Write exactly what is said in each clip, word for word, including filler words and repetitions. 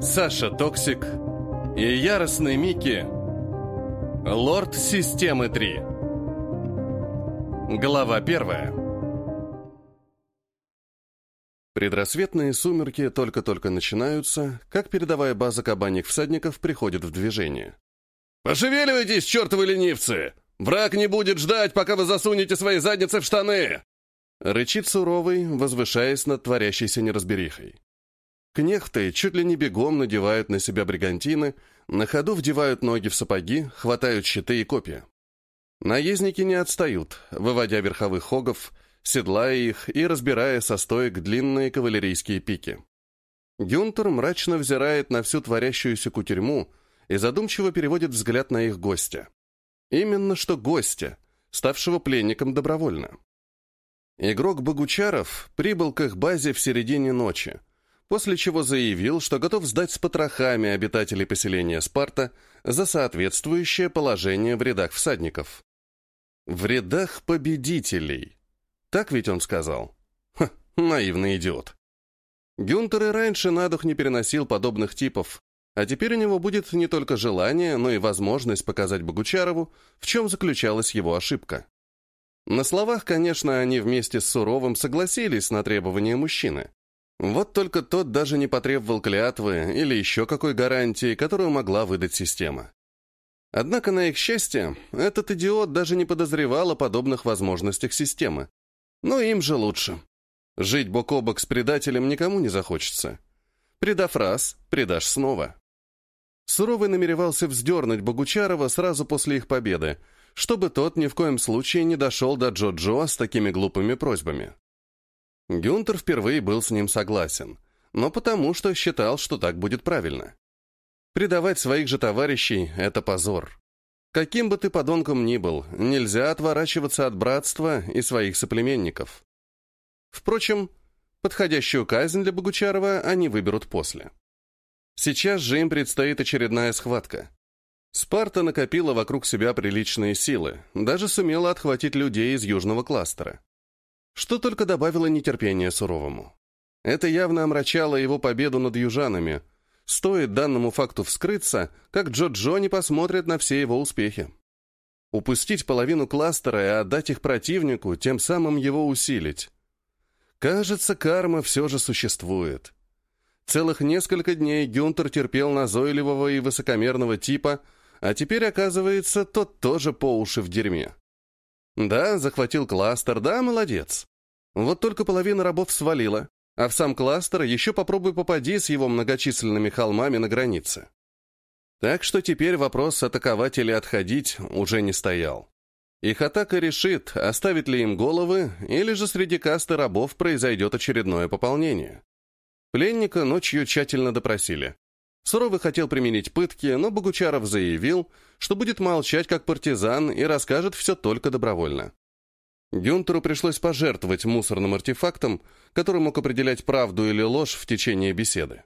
Саша Токсик и яростный Микки. Лорд Системы три. Глава первая. Предрассветные сумерки только-только начинаются, как передовая база кабаньих всадников приходит в движение. «Пошевеливайтесь, чертовы ленивцы! Враг не будет ждать, пока вы засунете свои задницы в штаны!» Рычит суровый, возвышаясь над творящейся неразберихой. Кнехты чуть ли не бегом надевают на себя бригантины, на ходу вдевают ноги в сапоги, хватают щиты и копья. Наездники не отстают, выводя верховых хогов, седлая их и разбирая со стоек длинные кавалерийские пики. Гюнтер мрачно взирает на всю творящуюся кутерьму и задумчиво переводит взгляд на их гостя. Именно что гостя, ставшего пленником добровольно. Игрок Богучаров прибыл к их базе в середине ночи, после чего заявил, что готов сдать с потрохами обитателей поселения Спарта за соответствующее положение в рядах всадников. В рядах победителей. Так ведь он сказал? Ха, наивный идиот. Гюнтер и раньше на дух не переносил подобных типов, а теперь у него будет не только желание, но и возможность показать Богучарову, в чем заключалась его ошибка. На словах, конечно, они вместе с Суровым согласились на требования мужчины. Вот только тот даже не потребовал клятвы или еще какой гарантии, которую могла выдать система. Однако, на их счастье, этот идиот даже не подозревал о подобных возможностях системы. Но им же лучше. Жить бок о бок с предателем никому не захочется. Предав раз, предашь снова. Суровый намеревался вздернуть Богучарова сразу после их победы, чтобы тот ни в коем случае не дошел до Джо-Джо с такими глупыми просьбами. Гюнтер впервые был с ним согласен, но потому что считал, что так будет правильно. Предавать своих же товарищей — это позор. Каким бы ты подонком ни был, нельзя отворачиваться от братства и своих соплеменников. Впрочем, подходящую казнь для Богучарова они выберут после. Сейчас же им предстоит очередная схватка. Спарта накопила вокруг себя приличные силы, даже сумела отхватить людей из южного кластера. Что только добавило нетерпения Суровому. Это явно омрачало его победу над южанами. Стоит данному факту вскрыться, как Джо-Джо не посмотрит на все его успехи. Упустить половину кластера и отдать их противнику, тем самым его усилить. Кажется, карма все же существует. Целых несколько дней Гюнтер терпел назойливого и высокомерного типа, а теперь, оказывается, тот тоже по уши в дерьме. Да, захватил кластер, да, молодец. Вот только половина рабов свалила, а в сам кластер еще попробуй попади с его многочисленными холмами на границе. Так что теперь вопрос атаковать или отходить уже не стоял. Их атака решит, оставит ли им головы, или же среди касты рабов произойдет очередное пополнение. Пленника ночью тщательно допросили. Суровый хотел применить пытки, но Богучаров заявил, что будет молчать как партизан и расскажет все только добровольно. Гюнтеру пришлось пожертвовать мусорным артефактом, который мог определять правду или ложь в течение беседы.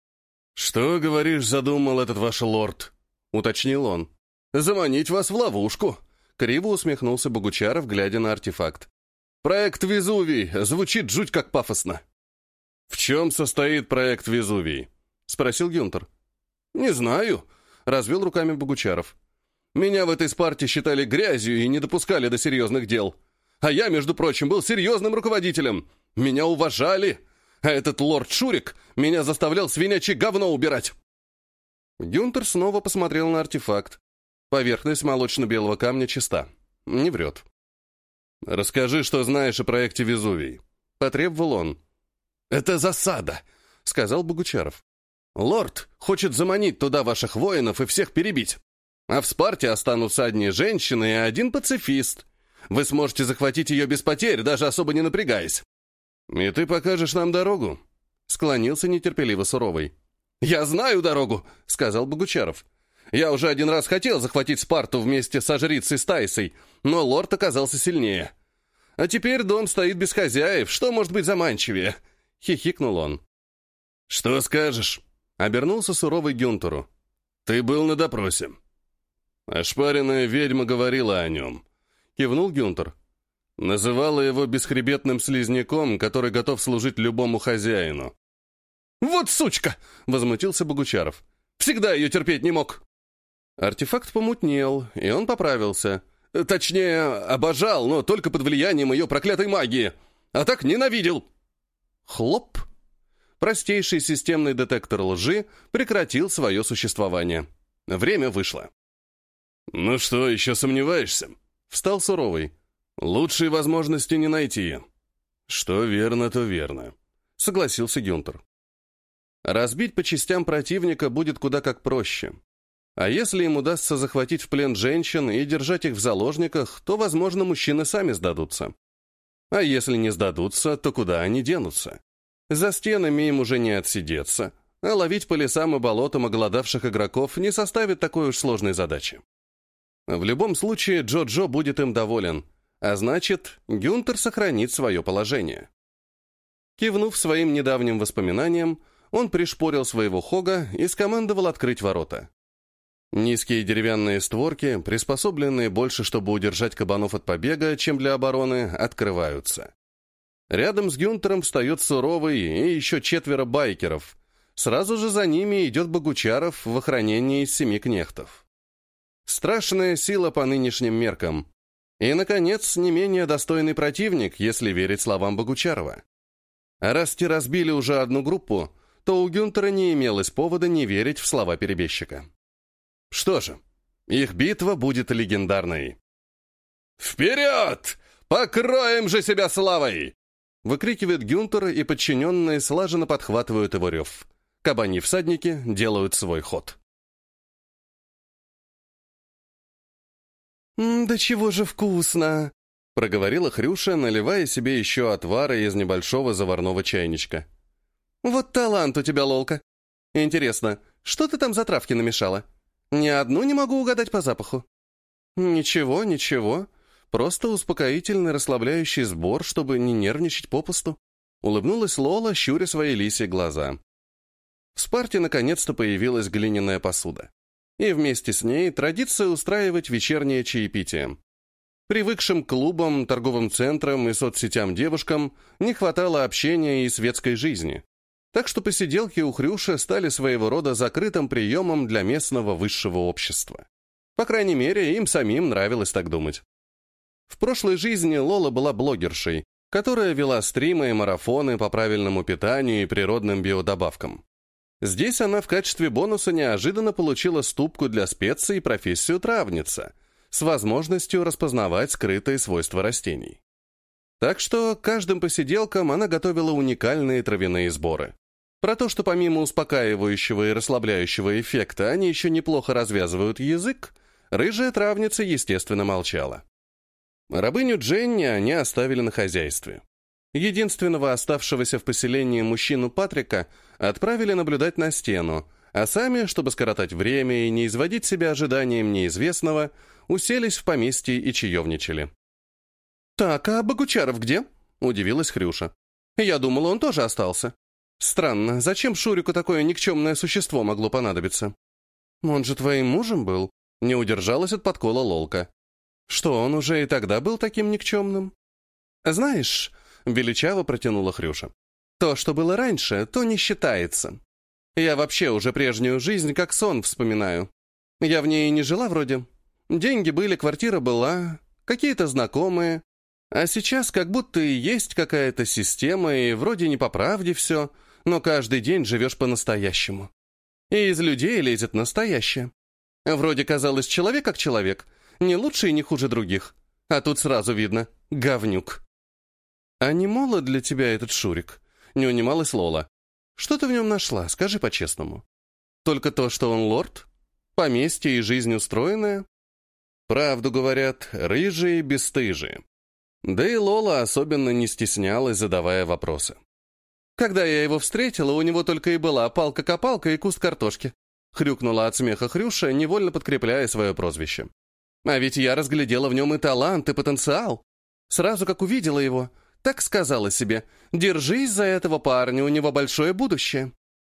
«Что, говоришь, задумал этот ваш лорд?» — уточнил он. «Заманить вас в ловушку!» — криво усмехнулся Богучаров, глядя на артефакт. «Проект Везувий звучит жуть как пафосно». «В чем состоит проект Везувий?» — спросил Гюнтер. «Не знаю», — развел руками Богучаров. «Меня в этой Спарте считали грязью и не допускали до серьезных дел. А я, между прочим, был серьезным руководителем. Меня уважали. А этот лорд Шурик меня заставлял свинячье говно убирать». Гюнтер снова посмотрел на артефакт. Поверхность молочно-белого камня чиста. Не врет. «Расскажи, что знаешь о проекте Везувий», — потребовал он. «Это засада», — сказал Богучаров. «Лорд хочет заманить туда ваших воинов и всех перебить. А в Спарте останутся одни женщины и один пацифист. Вы сможете захватить ее без потерь, даже особо не напрягаясь». «И ты покажешь нам дорогу?» — склонился нетерпеливо Суровый. «Я знаю дорогу», — сказал Богучаров. «Я уже один раз хотел захватить Спарту вместе со жрицей Стайсой, но лорд оказался сильнее. А теперь дом стоит без хозяев, что может быть заманчивее?» — хихикнул он. «Что скажешь?» — обернулся Суровый к Гюнтеру. «Ты был на допросе». «Ошпаренная ведьма говорила о нем», — кивнул Гюнтер. «Называла его бесхребетным слизняком, который готов служить любому хозяину». «Вот сучка!» — возмутился Богучаров. «Всегда ее терпеть не мог!» Артефакт помутнел, и он поправился. Точнее, обожал, но только под влиянием ее проклятой магии. А так ненавидел. Хлоп! Простейший системный детектор лжи прекратил свое существование. Время вышло. «Ну что, еще сомневаешься?» — встал суровый. «Лучшей возможности не найти». «Что верно, то верно», — согласился Гюнтер. Разбить по частям противника будет куда как проще. А если им удастся захватить в плен женщин и держать их в заложниках, то, возможно, мужчины сами сдадутся. А если не сдадутся, то куда они денутся? За стенами им уже не отсидеться, а ловить по лесам и болотам оголодавших игроков не составит такой уж сложной задачи. В любом случае, Джо-Джо будет им доволен, а значит, Гюнтер сохранит свое положение. Кивнув своим недавним воспоминаниям, он пришпорил своего Хога и скомандовал открыть ворота. Низкие деревянные створки, приспособленные больше, чтобы удержать кабанов от побега, чем для обороны, открываются. Рядом с Гюнтером встает суровый и еще четверо байкеров. Сразу же за ними идет Богучаров в охранении из семи кнехтов. Страшная сила по нынешним меркам. И, наконец, не менее достойный противник, если верить словам Богучарова. А раз те разбили уже одну группу, то у Гюнтера не имелось повода не верить в слова перебежчика. Что же, их битва будет легендарной. «Вперед! Покроем же себя славой!» Выкрикивает Гюнтер, и подчиненные слаженно подхватывают его рев. Кабаньи всадники делают свой ход. «Да чего же вкусно!» — проговорила Хрюша, наливая себе еще отвара из небольшого заварного чайничка. «Вот талант у тебя, Лолка! Интересно, что ты там за травки намешала? Ни одну не могу угадать по запаху». «Ничего, ничего. Просто успокоительный расслабляющий сбор, чтобы не нервничать попусту», — улыбнулась Лола, щуря свои лисьи глаза. В Спарте наконец-то появилась глиняная посуда. И вместе с ней традиция устраивать вечернее чаепитие. Привыкшим к клубам, торговым центрам и соцсетям девушкам не хватало общения и светской жизни. Так что посиделки у Хрюши стали своего рода закрытым приемом для местного высшего общества. По крайней мере, им самим нравилось так думать. В прошлой жизни Лола была блогершей, которая вела стримы и марафоны по правильному питанию и природным биодобавкам. Здесь она в качестве бонуса неожиданно получила ступку для специй и профессию травница, с возможностью распознавать скрытые свойства растений. Так что каждым посиделкам она готовила уникальные травяные сборы. Про то, что помимо успокаивающего и расслабляющего эффекта они еще неплохо развязывают язык, рыжая травница, естественно, молчала. Рабыню Дженни они оставили на хозяйстве. Единственного оставшегося в поселении мужчину Патрика отправили наблюдать на стену, а сами, чтобы скоротать время и не изводить себя ожиданием неизвестного, уселись в поместье и чаевничали. «Так, а Богучаров где?» — удивилась Хрюша. «Я думала, он тоже остался. Странно, зачем Шурику такое никчемное существо могло понадобиться?» «Он же твоим мужем был?» — не удержалась от подкола Лолка. «Что, он уже и тогда был таким никчемным?» «Знаешь...» — величаво протянула Хрюша. «То, что было раньше, то не считается. Я вообще уже прежнюю жизнь как сон вспоминаю. Я в ней и не жила вроде. Деньги были, квартира была, какие-то знакомые. А сейчас как будто и есть какая-то система, и вроде не по правде все, но каждый день живешь по-настоящему. И из людей лезет настоящее. Вроде казалось человек как человек, не лучше и не хуже других. А тут сразу видно — говнюк». «А не молод для тебя этот Шурик?» — не унималась Лола. «Что ты в нем нашла, скажи по-честному? Только то, что он лорд? Поместье и жизнь устроенная?» Правду говорят, рыжие бесстыжие. Да и Лола особенно не стеснялась, задавая вопросы. «Когда я его встретила, у него только и была палка-копалка и куст картошки», — хрюкнула от смеха Хрюша, невольно подкрепляя свое прозвище. «А ведь я разглядела в нем и талант, и потенциал. Сразу как увидела его, так сказала себе: держись за этого парня, у него большое будущее».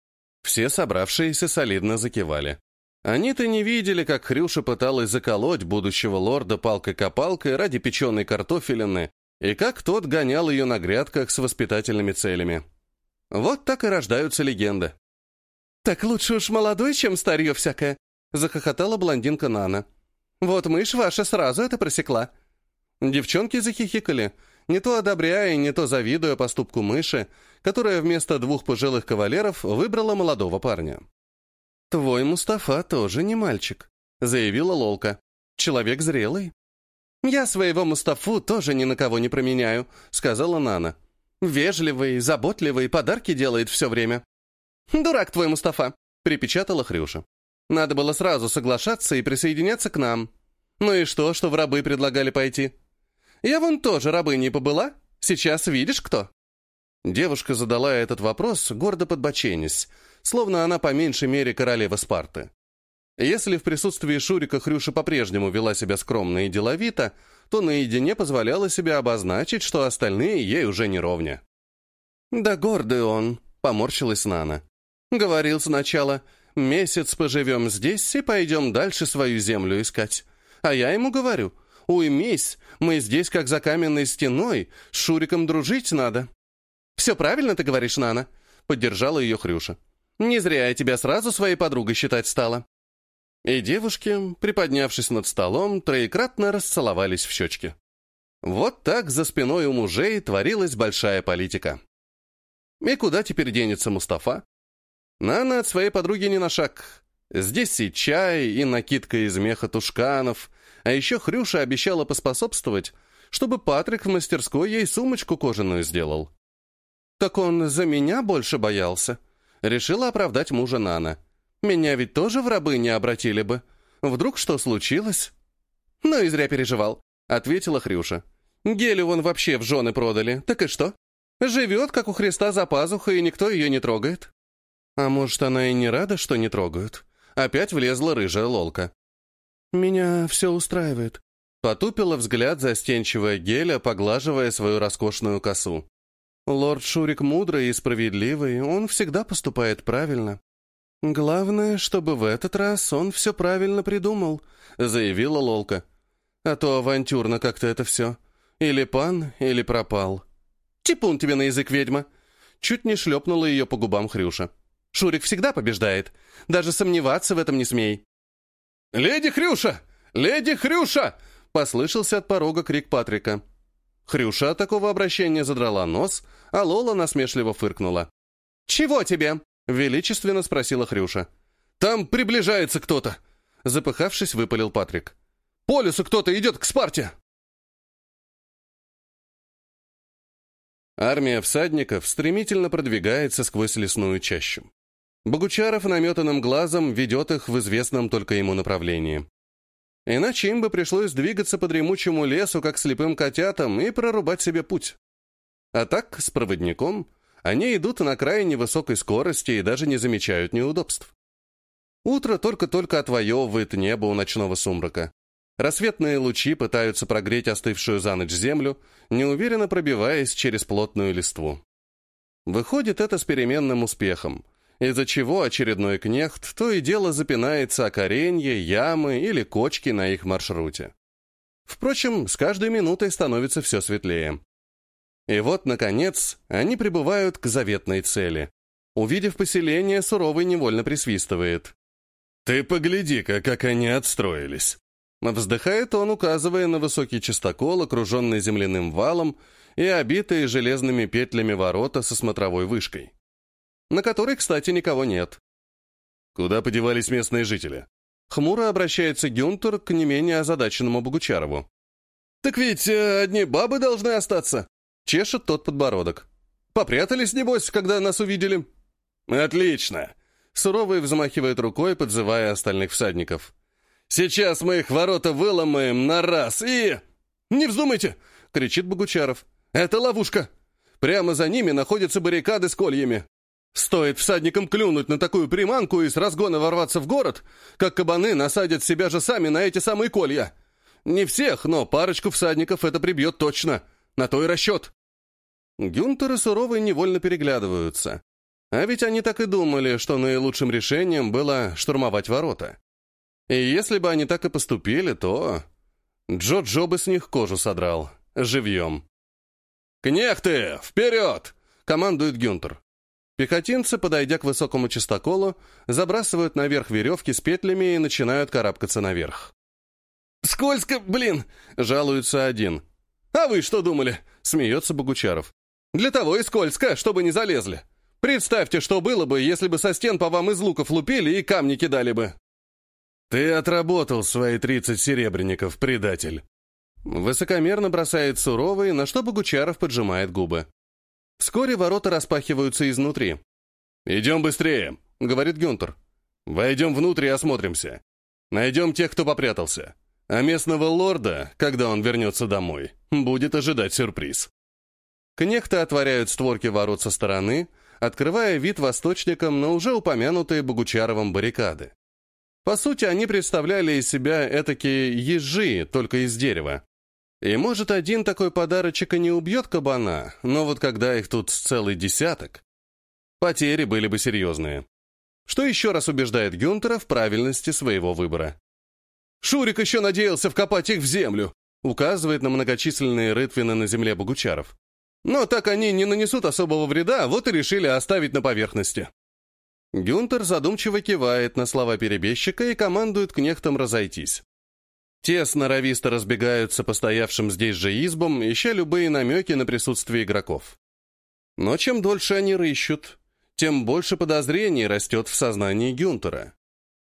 Все собравшиеся солидно закивали. Они-то не видели, как Хрюша пыталась заколоть будущего лорда палкой-копалкой ради печеной картофелины, и как тот гонял ее на грядках с воспитательными целями. Вот так и рождаются легенды. «Так лучше уж молодой, чем старье всякое», — захохотала блондинка Нана. «Вот мышь ваша сразу это просекла». Девчонки захихикали, не то одобряя, не то завидуя поступку мыши, которая вместо двух пожилых кавалеров выбрала молодого парня. «Твой Мустафа тоже не мальчик», — заявила Лолка. «Человек зрелый». «Я своего Мустафу тоже ни на кого не променяю», — сказала Нана. «Вежливый, заботливый, подарки делает все время». «Дурак твой Мустафа», — припечатала Хрюша. «Надо было сразу соглашаться и присоединяться к нам. Ну и что, что в рабы предлагали пойти? Я вон тоже рабыней побыла. Сейчас видишь, кто?» Девушка задала этот вопрос, гордо подбоченясь, словно она по меньшей мере королева Спарты. Если в присутствии Шурика Хрюша по-прежнему вела себя скромно и деловито, то наедине позволяла себе обозначить, что остальные ей уже не ровня. «Да гордый он», — поморщилась Нана. «Говорил сначала, месяц поживем здесь и пойдем дальше свою землю искать. А я ему говорю, уймись, мы здесь как за каменной стеной, с Шуриком дружить надо». «Все правильно ты говоришь, Нана», — поддержала ее Хрюша. «Не зря я тебя сразу своей подругой считать стала». И девушки, приподнявшись над столом, троекратно расцеловались в щечки. Вот так за спиной у мужей творилась большая политика. И куда теперь денется Мустафа? Нана от своей подруги не на шаг. Здесь и чай, и накидка из меха тушканов, а еще Хрюша обещала поспособствовать, чтобы Патрик в мастерской ей сумочку кожаную сделал. «Так он за меня больше боялся», — решила оправдать мужа Нана. «Меня ведь тоже в рабы не обратили бы. Вдруг что случилось?» «Ну и зря переживал», — ответила Хрюша. «Гелю вон вообще в жены продали. Так и что? Живет, как у Христа за пазухой, и никто ее не трогает». «А может, она и не рада, что не трогают?» Опять влезла рыжая Лолка. «Меня все устраивает», — потупила взгляд застенчивая Геля, поглаживая свою роскошную косу. «Лорд Шурик мудрый и справедливый, он всегда поступает правильно. Главное, чтобы в этот раз он все правильно придумал», — заявила Лолка. «А то авантюрно как-то это все. Или пан, или пропал». «Типун тебе на язык, ведьма!» Чуть не шлепнула ее по губам Хрюша. «Шурик всегда побеждает. Даже сомневаться в этом не смей». «Леди Хрюша! Леди Хрюша!» — послышался от порога крик Патрика. Хрюша от такого обращения задрала нос, а Лола насмешливо фыркнула. «Чего тебе?» — величественно спросила Хрюша. «Там приближается кто-то!» — запыхавшись, выпалил Патрик. «По лесу кто-то идет к Спарте!» Армия всадников стремительно продвигается сквозь лесную чащу. Богучаров наметанным глазом ведет их в известном только ему направлении. Иначе им бы пришлось двигаться по дремучему лесу, как слепым котятам, и прорубать себе путь. А так, с проводником, они идут на крайне высокой скорости и даже не замечают неудобств. Утро только-только отвоевывает небо у ночного сумрака. Рассветные лучи пытаются прогреть остывшую за ночь землю, неуверенно пробиваясь через плотную листву. Выходит это с переменным успехом, из-за чего очередной кнехт то и дело запинается о коренья, ямы или кочки на их маршруте. Впрочем, с каждой минутой становится все светлее. И вот, наконец, они прибывают к заветной цели. Увидев поселение, Суровый невольно присвистывает. «Ты погляди-ка, как они отстроились!» Вздыхает он, указывая на высокий частокол, окруженный земляным валом, и обитые железными петлями ворота со смотровой вышкой, на которой, кстати, никого нет. «Куда подевались местные жители?» Хмуро обращается Гюнтер к не менее озадаченному Богучарову. «Так ведь э, одни бабы должны остаться!» Чешет тот подбородок. «Попрятались, небось, когда нас увидели?» «Отлично!» Суровый взмахивает рукой, подзывая остальных всадников. «Сейчас мы их ворота выломаем на раз и...» «Не вздумайте!» — кричит Богучаров. «Это ловушка! Прямо за ними находятся баррикады с кольями. Стоит всадникам клюнуть на такую приманку и с разгона ворваться в город, как кабаны насадят себя же сами на эти самые колья. Не всех, но парочку всадников это прибьет точно. На то и расчет». Гюнтер и Суровый невольно переглядываются. А ведь они так и думали, что наилучшим решением было штурмовать ворота. И если бы они так и поступили, то... Джо-Джо бы с них кожу содрал. Живьем. «Кнехты, вперед!» — командует Гюнтер. Пехотинцы, подойдя к высокому частоколу, забрасывают наверх веревки с петлями и начинают карабкаться наверх. «Скользко, блин!» — жалуется один. «А вы что думали?» — смеется Богучаров. «Для того и скользко, чтобы не залезли. Представьте, что было бы, если бы со стен по вам из луков лупили и камни кидали бы». «Ты отработал свои тридцать серебряников, предатель!» Высокомерно бросает Суровый, на что Богучаров поджимает губы. Вскоре ворота распахиваются изнутри. «Идем быстрее», — говорит Гюнтер. «Войдем внутрь и осмотримся. Найдем тех, кто попрятался. А местного лорда, когда он вернется домой, будет ожидать сюрприз». Кнехты отворяют створки ворот со стороны, открывая вид восточникам на уже упомянутые Богучаровым баррикады. По сути, они представляли из себя этакие ежи, только из дерева. И, может, один такой подарочек и не убьет кабана, но вот когда их тут целый десяток, потери были бы серьезные. Что еще раз убеждает Гюнтера в правильности своего выбора. «Шурик еще надеялся вкопать их в землю», указывает на многочисленные рытвины на земле Богучаров. «Но так они не нанесут особого вреда, вот и решили оставить на поверхности». Гюнтер задумчиво кивает на слова перебежчика и командует кнехтам разойтись. Те сноровисто разбегаются по стоявшим здесь же избам, ища любые намеки на присутствие игроков. Но чем дольше они рыщут, тем больше подозрений растет в сознании Гюнтера.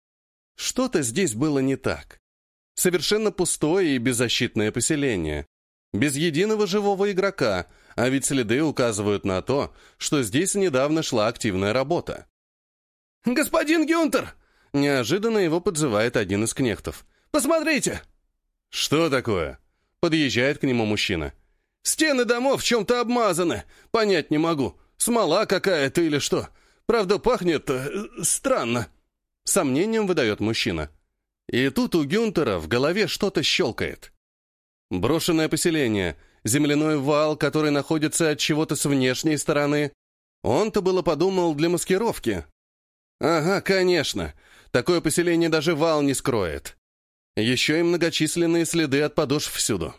Что-то здесь было не так. Совершенно пустое и беззащитное поселение. Без единого живого игрока, а ведь следы указывают на то, что здесь недавно шла активная работа. «Господин Гюнтер!» — неожиданно его подзывает один из кнехтов. «Посмотрите!» «Что такое?» — подъезжает к нему мужчина. «Стены домов в чем-то обмазаны. Понять не могу. Смола какая-то или что. Правда, пахнет э, странно». Сомнением выдает мужчина. И тут у Гюнтера в голове что-то щелкает. Брошенное поселение, земляной вал, который находится от чего-то с внешней стороны. Он-то было подумал для маскировки. Ага, конечно. Такое поселение даже вал не скроет. Еще и многочисленные следы от подошв всюду.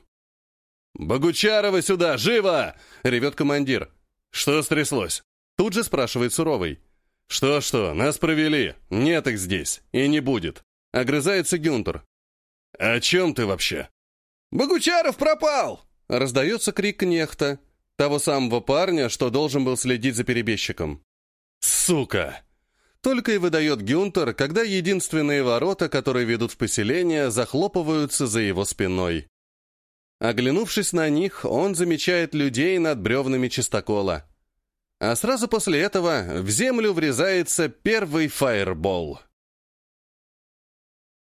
«Богучарова сюда! Живо!» — ревет командир. «Что стряслось?» Тут же спрашивает Суровый. «Что-что, нас провели. Нет их здесь. И не будет». Огрызается Гюнтер. «О чем ты вообще?» «Богучаров пропал!» — раздается крик кнехта, того самого парня, что должен был следить за перебежчиком. «Сука!» Только и выдает Гюнтер, когда единственные ворота, которые ведут в поселение, захлопываются за его спиной. Оглянувшись на них, он замечает людей над бревнами чистокола. А сразу после этого в землю врезается первый фаербол.